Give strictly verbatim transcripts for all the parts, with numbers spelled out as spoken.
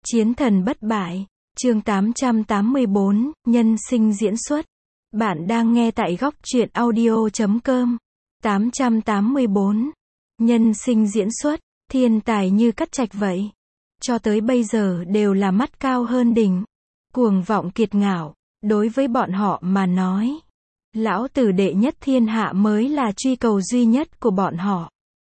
Chiến thần bất bại, chương tám trăm tám mươi bốn, nhân sinh diễn xuất. Bạn đang nghe tại góc truyện audio chấm com. tám trăm tám mươi bốn. Nhân sinh diễn xuất, thiên tài như Cát Trạch vậy. Cho tới bây giờ đều là mắt cao hơn đỉnh. Cuồng vọng kiệt ngạo, đối với bọn họ mà nói. Lão tử đệ nhất thiên hạ mới là truy cầu duy nhất của bọn họ.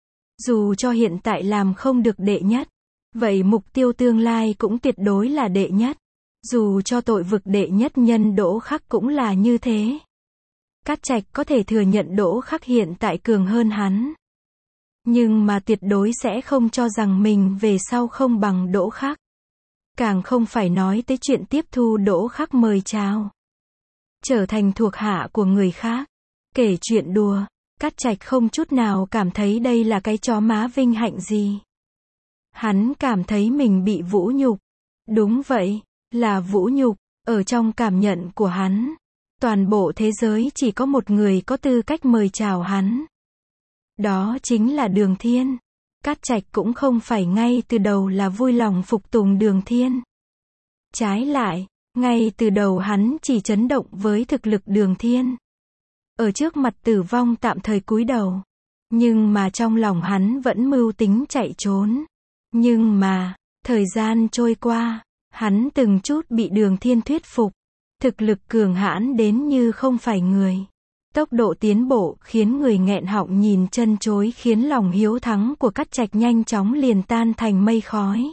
Dù cho hiện tại làm không được đệ nhất, vậy mục tiêu tương lai cũng tuyệt đối là đệ nhất. Dù cho tội vực đệ nhất nhân Đỗ Khắc cũng là như thế. Cát Trạch có thể thừa nhận Đỗ Khắc hiện tại cường hơn hắn. Nhưng mà tuyệt đối sẽ không cho rằng mình về sau không bằng Đỗ Khắc. Càng không phải nói tới chuyện tiếp thu Đỗ Khắc mời chào. Trở thành thuộc hạ của người khác. Kể chuyện đùa, Cát Trạch không chút nào cảm thấy đây là cái chó má vinh hạnh gì. Hắn cảm thấy mình bị vũ nhục. Đúng vậy, là vũ nhục. Ở trong cảm nhận của hắn, toàn bộ thế giới chỉ có một người có tư cách mời chào hắn. Đó chính là Đường Thiên. Cát Trạch cũng không phải ngay từ đầu là vui lòng phục tùng Đường Thiên. Trái lại, ngay từ đầu hắn chỉ chấn động với thực lực Đường Thiên. Ở trước mặt tử vong tạm thời cúi đầu. Nhưng mà trong lòng hắn vẫn mưu tính chạy trốn. Nhưng mà, thời gian trôi qua, hắn từng chút bị Đường Thiên thuyết phục. Thực lực cường hãn đến như không phải người. Tốc độ tiến bộ khiến người nghẹn họng nhìn chân chối, khiến lòng hiếu thắng của Cát Trạch nhanh chóng liền tan thành mây khói.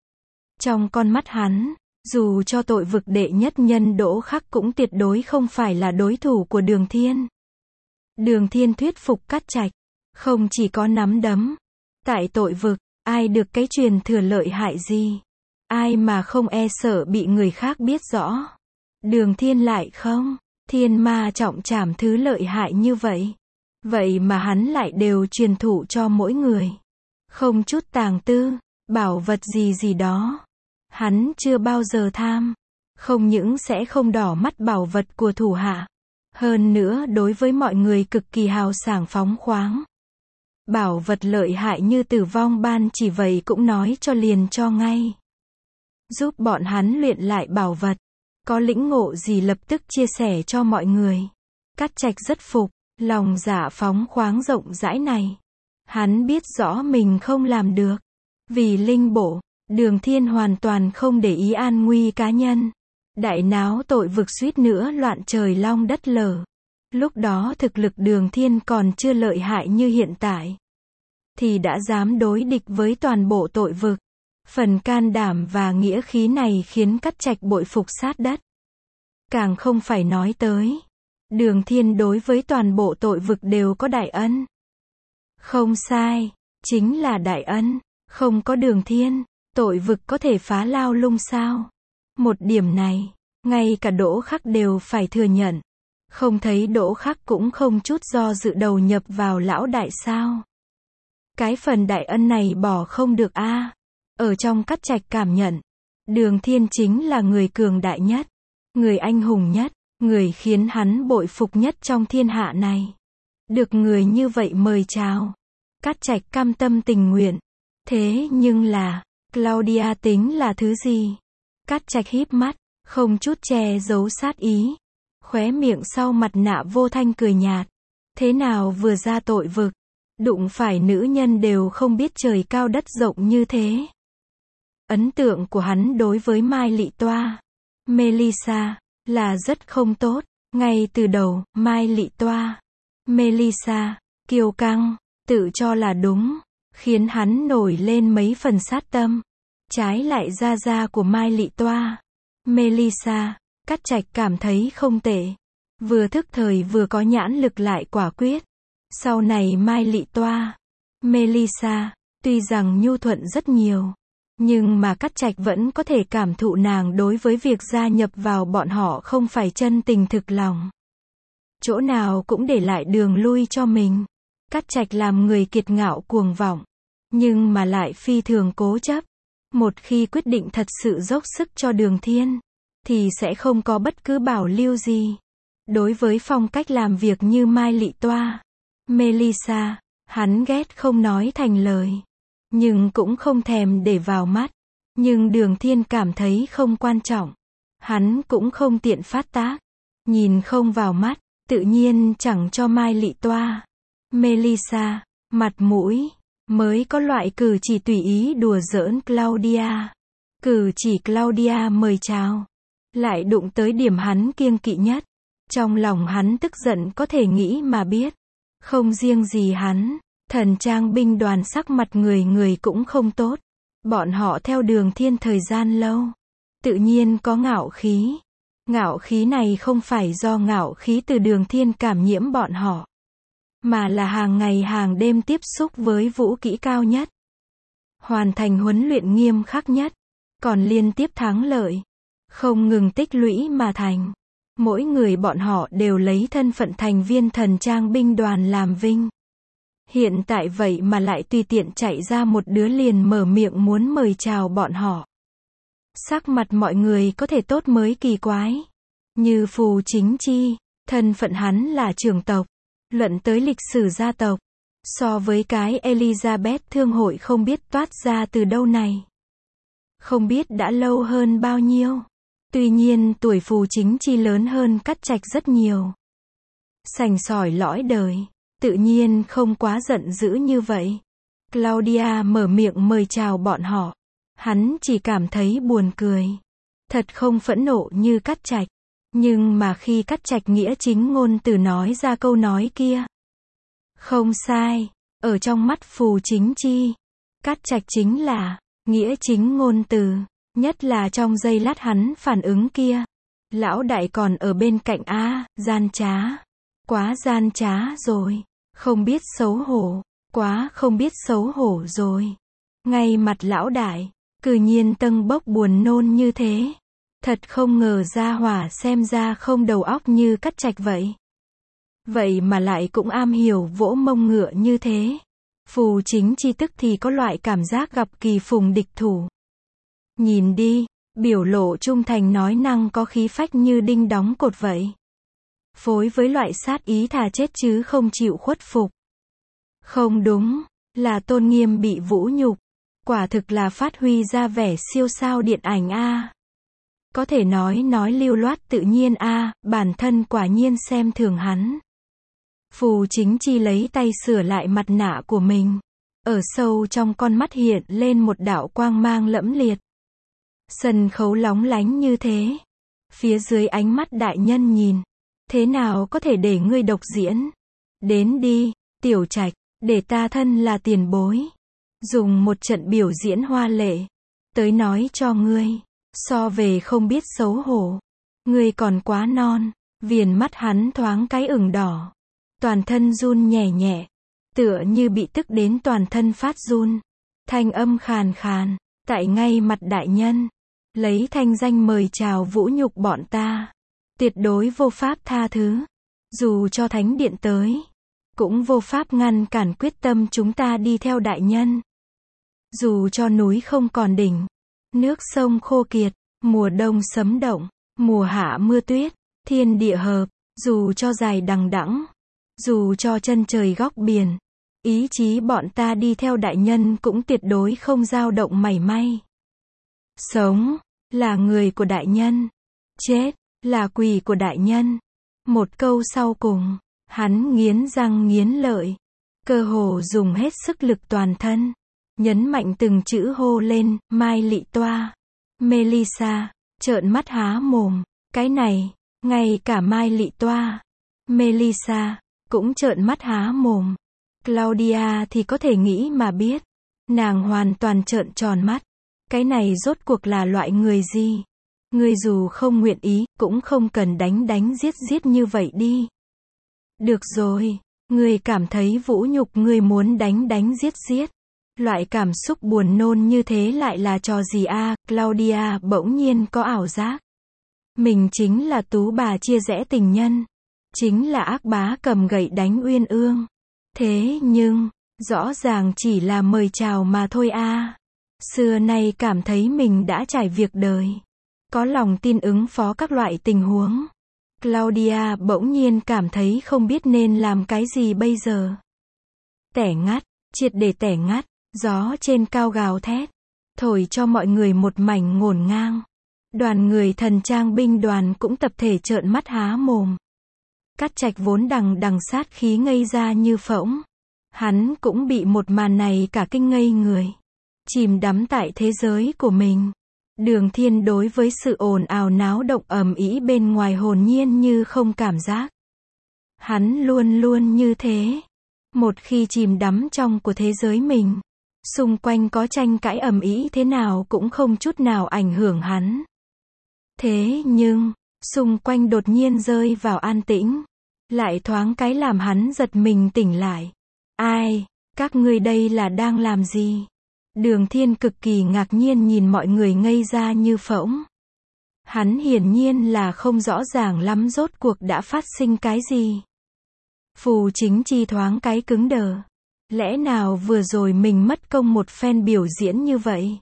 Trong con mắt hắn, dù cho tội vực đệ nhất nhân Đỗ Khắc cũng tuyệt đối không phải là đối thủ của Đường Thiên. Đường Thiên thuyết phục Cát Trạch, không chỉ có nắm đấm. Tại tội vực, ai được cái truyền thừa lợi hại gì? Ai mà không e sợ bị người khác biết rõ? Đường Thiên lại không. Thiên ma trọng trảm thứ lợi hại như vậy. Vậy mà hắn lại đều truyền thụ cho mỗi người. Không chút tàng tư, bảo vật gì gì đó. Hắn chưa bao giờ tham. Không những sẽ không đỏ mắt bảo vật của thủ hạ. Hơn nữa đối với mọi người cực kỳ hào sảng phóng khoáng. Bảo vật lợi hại như tử vong ban chỉ vậy cũng nói cho liền cho ngay. Giúp bọn hắn luyện lại bảo vật. Có lĩnh ngộ gì lập tức chia sẻ cho mọi người. Cát Trạch rất phục, lòng dạ phóng khoáng rộng rãi này. Hắn biết rõ mình không làm được. Vì linh bổ, Đường Thiên hoàn toàn không để ý an nguy cá nhân. Đại náo tội vực suýt nữa loạn trời long đất lở. Lúc đó thực lực Đường Thiên còn chưa lợi hại như hiện tại. Thì đã dám đối địch với toàn bộ tội vực. Phần can đảm và nghĩa khí này khiến Cát Trạch bội phục sát đất. Càng không phải nói tới. Đường Thiên đối với toàn bộ tội vực đều có đại ân. Không sai, chính là đại ân. Không có Đường Thiên, tội vực có thể phá lao lung sao? Một điểm này, ngay cả Đỗ Khắc đều phải thừa nhận. Không thấy Đỗ Khắc cũng không chút do dự đầu nhập vào lão đại sao? Cái phần đại ân này bỏ không được a. Ở trong Cát Trạch cảm nhận, Đường Thiên chính là người cường đại nhất, người anh hùng nhất, người khiến hắn bội phục nhất trong thiên hạ này. Được người như vậy mời chào, Cát Trạch cam tâm tình nguyện. Thế nhưng là, Claudia tính là thứ gì? Cát Trạch híp mắt, không chút che giấu sát ý. Khóe miệng sau mặt nạ vô thanh cười nhạt. Thế nào vừa ra tội vực, đụng phải nữ nhân đều không biết trời cao đất rộng như thế. Ấn tượng của hắn đối với Mai Lị Toa, Melissa, là rất không tốt. Ngay từ đầu, Mai Lị Toa, Melissa, kiêu căng, tự cho là đúng, khiến hắn nổi lên mấy phần sát tâm. Trái lại gia gia của Mai Lị Toa, Melissa, Cát Trạch cảm thấy không tệ. Vừa thức thời vừa có nhãn lực lại quả quyết. Sau này Mai Lị Toa, Melissa, tuy rằng nhu thuận rất nhiều. Nhưng mà Cát Trạch vẫn có thể cảm thụ nàng đối với việc gia nhập vào bọn họ không phải chân tình thực lòng. Chỗ nào cũng để lại đường lui cho mình. Cát Trạch làm người kiệt ngạo cuồng vọng. Nhưng mà lại phi thường cố chấp. Một khi quyết định thật sự dốc sức cho Đường Thiên, thì sẽ không có bất cứ bảo lưu gì. Đối với phong cách làm việc như Mai Lị Toa, Melissa, hắn ghét không nói thành lời. Nhưng cũng không thèm để vào mắt. Nhưng Đường Thiên cảm thấy không quan trọng. Hắn cũng không tiện phát tác. Nhìn không vào mắt, tự nhiên chẳng cho Mai Lị Toa, Melissa, mặt mũi, mới có loại cử chỉ tùy ý đùa giỡn Claudia. Cử chỉ Claudia mời chào, lại đụng tới điểm hắn kiêng kỵ nhất. Trong lòng hắn tức giận có thể nghĩ mà biết. Không riêng gì hắn, Thần Trang binh đoàn sắc mặt người người cũng không tốt. Bọn họ theo Đường Thiên thời gian lâu, tự nhiên có ngạo khí. Ngạo khí này không phải do ngạo khí từ Đường Thiên cảm nhiễm bọn họ, mà là hàng ngày hàng đêm tiếp xúc với vũ kỹ cao nhất, hoàn thành huấn luyện nghiêm khắc nhất, còn liên tiếp thắng lợi, không ngừng tích lũy mà thành. Mỗi người bọn họ đều lấy thân phận thành viên Thần Trang binh đoàn làm vinh. Hiện tại vậy mà lại tùy tiện chạy ra một đứa liền mở miệng muốn mời chào bọn họ. Sắc mặt mọi người có thể tốt mới kỳ quái. Như Phù Chính Chi, thân phận hắn là trưởng tộc, luận tới lịch sử gia tộc, so với cái Elizabeth thương hội không biết toát ra từ đâu này. Không biết đã lâu hơn bao nhiêu. Tuy nhiên tuổi Phù Chính Chi lớn hơn Cát Trạch rất nhiều. Sành sỏi lõi đời, tự nhiên không quá giận dữ như vậy. Claudia mở miệng mời chào bọn họ. Hắn chỉ cảm thấy buồn cười. Thật không phẫn nộ như Cát Trạch. Nhưng mà khi Cát Trạch nghĩa chính ngôn từ nói ra câu nói kia. Không sai, ở trong mắt Phù Chính Chi, Cát Trạch chính là nghĩa chính ngôn từ. Nhất là trong giây lát hắn phản ứng kia. Lão đại còn ở bên cạnh a, gian trá. Quá gian trá rồi. Không biết xấu hổ. Quá không biết xấu hổ rồi. Ngay mặt lão đại, cư nhiên tâng bốc buồn nôn như thế. Thật không ngờ gia hỏa xem ra không đầu óc như Cát Trạch vậy. Vậy mà lại cũng am hiểu vỗ mông ngựa như thế. Phù Chính Chi tức thì có loại cảm giác gặp kỳ phùng địch thủ. Nhìn đi, biểu lộ trung thành nói năng có khí phách như đinh đóng cột vậy. Phối với loại sát ý thà chết chứ không chịu khuất phục. Không đúng, là tôn nghiêm bị vũ nhục. Quả thực là phát huy ra vẻ siêu sao điện ảnh a. Có thể nói nói lưu loát tự nhiên a, bản thân quả nhiên xem thường hắn. Phù Chính Chi lấy tay sửa lại mặt nạ của mình. Ở sâu trong con mắt hiện lên một đạo quang mang lẫm liệt. Sân khấu lóng lánh như thế. Phía dưới ánh mắt đại nhân nhìn. Thế nào có thể để ngươi độc diễn? Đến đi, Tiểu Trạch, để ta thân là tiền bối. Dùng một trận biểu diễn hoa lệ. Tới nói cho ngươi. So về không biết xấu hổ. Ngươi còn quá non. Viền mắt hắn thoáng cái ửng đỏ. Toàn thân run nhẹ nhẹ. Tựa như bị tức đến toàn thân phát run. Thanh âm khàn khàn. Tại ngay mặt đại nhân. Lấy thanh danh mời chào vũ nhục bọn ta. Tuyệt đối vô pháp tha thứ. Dù cho thánh điện tới. Cũng vô pháp ngăn cản quyết tâm chúng ta đi theo đại nhân. Dù cho núi không còn đỉnh. Nước sông khô kiệt. Mùa đông sấm động. Mùa hạ mưa tuyết. Thiên địa hợp. Dù cho dài đằng đẵng. Dù cho chân trời góc biển. Ý chí bọn ta đi theo đại nhân cũng tuyệt đối không dao động mảy may. Sống, là người của đại nhân. Chết, là quỷ của đại nhân. Một câu sau cùng, hắn nghiến răng nghiến lợi. Cơ hồ dùng hết sức lực toàn thân. Nhấn mạnh từng chữ hô lên, Mai Lị Toa, Melissa, trợn mắt há mồm. Cái này, ngay cả Mai Lị Toa, Melissa, cũng trợn mắt há mồm. Claudia thì có thể nghĩ mà biết. Nàng hoàn toàn trợn tròn mắt. Cái này rốt cuộc là loại người gì? Ngươi dù không nguyện ý, cũng không cần đánh đánh giết giết như vậy đi. Được rồi, ngươi cảm thấy vũ nhục ngươi muốn đánh đánh giết giết. Loại cảm xúc buồn nôn như thế lại là trò gì a? Claudia bỗng nhiên có ảo giác. Mình chính là tú bà chia rẽ tình nhân. Chính là ác bá cầm gậy đánh uyên ương. Thế nhưng, rõ ràng chỉ là mời chào mà thôi a. Xưa nay cảm thấy mình đã trải việc đời. Có lòng tin ứng phó các loại tình huống. Claudia bỗng nhiên cảm thấy không biết nên làm cái gì bây giờ. Tẻ ngắt, triệt để tẻ ngắt, gió trên cao gào thét. thổi cho mọi người một mảnh ngổn ngang. Đoàn người thần trang binh đoàn cũng tập thể trợn mắt há mồm. Cát Trạch vốn đằng đằng sát khí ngây ra như phỗng. Hắn cũng bị một màn này cả kinh ngây người. Chìm đắm tại thế giới của mình. Đường Thiên đối với sự ồn ào náo động ầm ĩ bên ngoài hồn nhiên như không cảm giác. Hắn luôn luôn như thế. Một khi chìm đắm trong của thế giới mình, xung quanh có tranh cãi ầm ĩ thế nào cũng không chút nào ảnh hưởng hắn. Thế nhưng, xung quanh đột nhiên rơi vào an tĩnh, lại thoáng cái làm hắn giật mình tỉnh lại. Ai, các ngươi đây là đang làm gì? Đường Thiên cực kỳ ngạc nhiên nhìn mọi người ngây ra như phỗng. Hắn hiển nhiên là không rõ ràng lắm rốt cuộc đã phát sinh cái gì. Phù Chính Chi thoáng cái cứng đờ. Lẽ nào vừa rồi mình mất công một phen biểu diễn như vậy?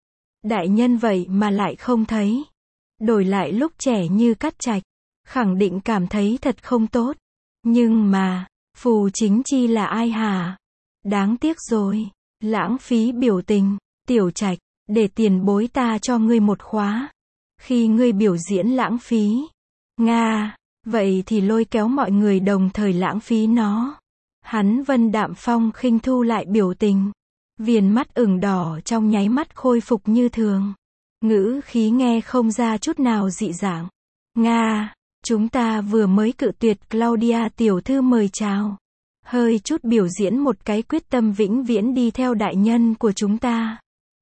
Đại nhân vậy mà lại không thấy. Đổi lại lúc trẻ như Cát Trạch, khẳng định cảm thấy thật không tốt. Nhưng mà, Phù Chính Chi là ai hả? Đáng tiếc rồi. Lãng phí biểu tình. Tiểu Trạch, để tiền bối ta cho ngươi một khóa. Khi ngươi biểu diễn lãng phí. Nga, vậy thì lôi kéo mọi người đồng thời lãng phí nó. Hắn Vân Đạm Phong khinh thu lại biểu tình. Viền mắt ửng đỏ trong nháy mắt khôi phục như thường. Ngữ khí nghe không ra chút nào dị dạng. Nga, chúng ta vừa mới cự tuyệt Claudia tiểu thư mời chào. Hơi chút biểu diễn một cái quyết tâm vĩnh viễn đi theo đại nhân của chúng ta.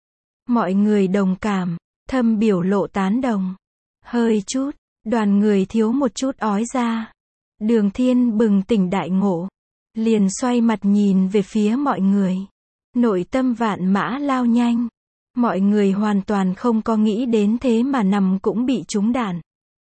Mọi người đồng cảm, thâm biểu lộ tán đồng. Hơi chút, đoàn người thiếu một chút ói ra. Đường Thiên bừng tỉnh đại ngộ. Liền xoay mặt nhìn về phía mọi người. Nội tâm vạn mã lao nhanh. Mọi người hoàn toàn không có nghĩ đến thế mà nằm cũng bị trúng đạn.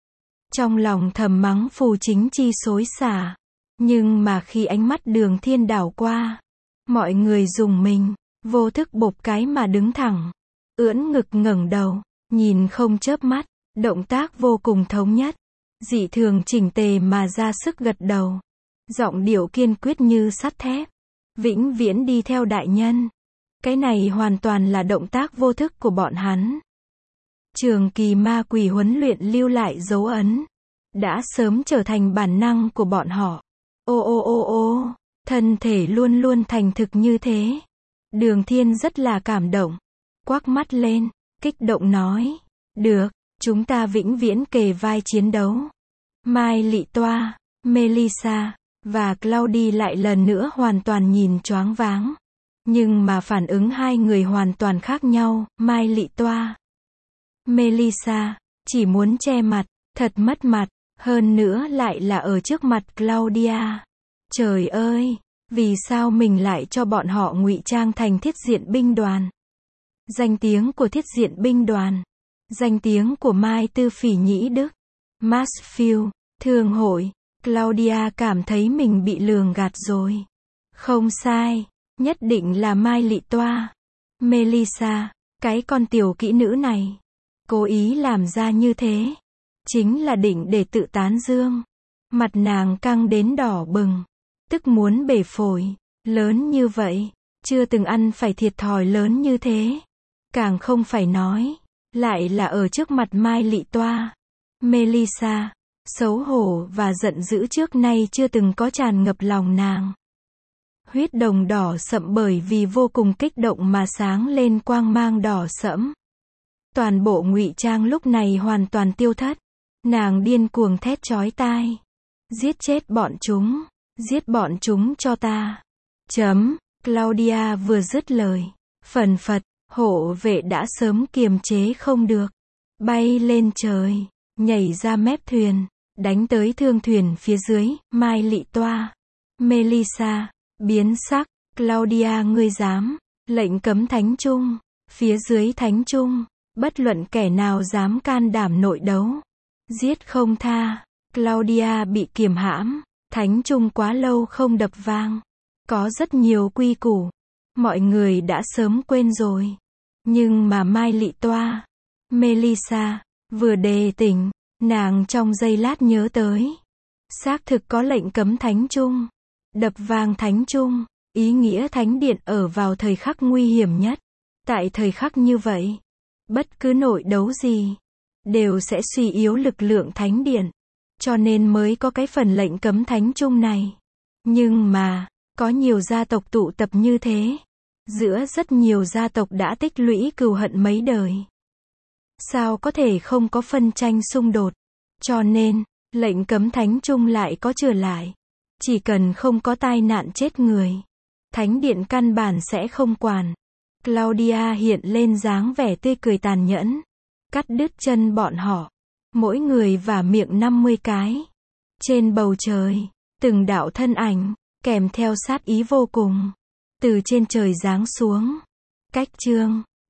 Trong lòng thầm mắng Phù Chính Chi xối xả. Nhưng mà khi ánh mắt Đường Thiên đảo qua, mọi người dùng mình, vô thức bộp cái mà đứng thẳng. Ưỡn ngực ngẩng đầu, nhìn không chớp mắt, động tác vô cùng thống nhất. Dị thường chỉnh tề mà ra sức gật đầu. Giọng điệu kiên quyết như sắt thép. Vĩnh viễn đi theo đại nhân. Cái này hoàn toàn là động tác vô thức của bọn hắn. Trường kỳ ma quỷ huấn luyện lưu lại dấu ấn. Đã sớm trở thành bản năng của bọn họ. Ô ô ô ô, thân thể luôn luôn thành thực như thế. Đường Thiên rất là cảm động. Quắc mắt lên, kích động nói. Được, chúng ta vĩnh viễn kề vai chiến đấu. Mai Lị Toa, Melissa và Claudie lại lần nữa hoàn toàn nhìn choáng váng. Nhưng mà phản ứng hai người hoàn toàn khác nhau. Mai Lị Toa, Melissa chỉ muốn che mặt, thật mất mặt. Hơn nữa lại là ở trước mặt Claudia. Trời ơi, vì sao mình lại cho bọn họ ngụy trang thành thiết diện binh đoàn? Danh tiếng của thiết diện binh đoàn, danh tiếng của Mai Tư Phỉ Nhĩ Đức, Mansfield, Thương hội, Claudia cảm thấy mình bị lường gạt rồi. Không sai, nhất định là Mai Lị Toa, Melissa, cái con tiểu kỹ nữ này, cố ý làm ra như thế. Chính là định để tự tán dương. Mặt nàng căng đến đỏ bừng. Tức muốn bể phổi. Lớn như vậy. Chưa từng ăn phải thiệt thòi lớn như thế. Càng không phải nói. Lại là ở trước mặt Mai Lị Toa. Melissa. Xấu hổ và giận dữ trước nay chưa từng có tràn ngập lòng nàng. Huyết đồng đỏ sậm bởi vì vô cùng kích động mà sáng lên quang mang đỏ sẫm. Toàn bộ ngụy trang lúc này hoàn toàn tiêu thất. Nàng điên cuồng thét chói tai. Giết chết bọn chúng. Giết bọn chúng cho ta. Chấm. Claudia vừa dứt lời. Phần phật, hộ vệ đã sớm kiềm chế không được. Bay lên trời. Nhảy ra mép thuyền. Đánh tới thương thuyền phía dưới. Mai Lị Toa, Melissa. Biến sắc. Claudia ngươi dám. Lệnh cấm thánh trung. Phía dưới thánh trung. Bất luận kẻ nào dám can đảm nội đấu. Giết không tha. Claudia bị kiềm hãm. Thánh trung quá lâu không đập vang. Có rất nhiều quy củ. Mọi người đã sớm quên rồi. Nhưng mà Mai Lị Toa, Melissa, vừa đề tỉnh, nàng trong giây lát nhớ tới. Xác thực có lệnh cấm thánh trung. Đập vang thánh trung, ý nghĩa thánh điện ở vào thời khắc nguy hiểm nhất. Tại thời khắc như vậy, bất cứ nội đấu gì, đều sẽ suy yếu lực lượng thánh điện. Cho nên mới có cái phần lệnh cấm thánh chung này. Nhưng mà, có nhiều gia tộc tụ tập như thế. Giữa rất nhiều gia tộc đã tích lũy cừu hận mấy đời. Sao có thể không có phân tranh xung đột? Cho nên, lệnh cấm thánh chung lại có trở lại. Chỉ cần không có tai nạn chết người, thánh điện căn bản sẽ không quản. Claudia hiện lên dáng vẻ tươi cười tàn nhẫn. Cắt đứt chân bọn họ. Mỗi người vả miệng năm mươi cái. Trên bầu trời, từng đạo thân ảnh, kèm theo sát ý vô cùng. Từ trên trời giáng xuống. Cách chương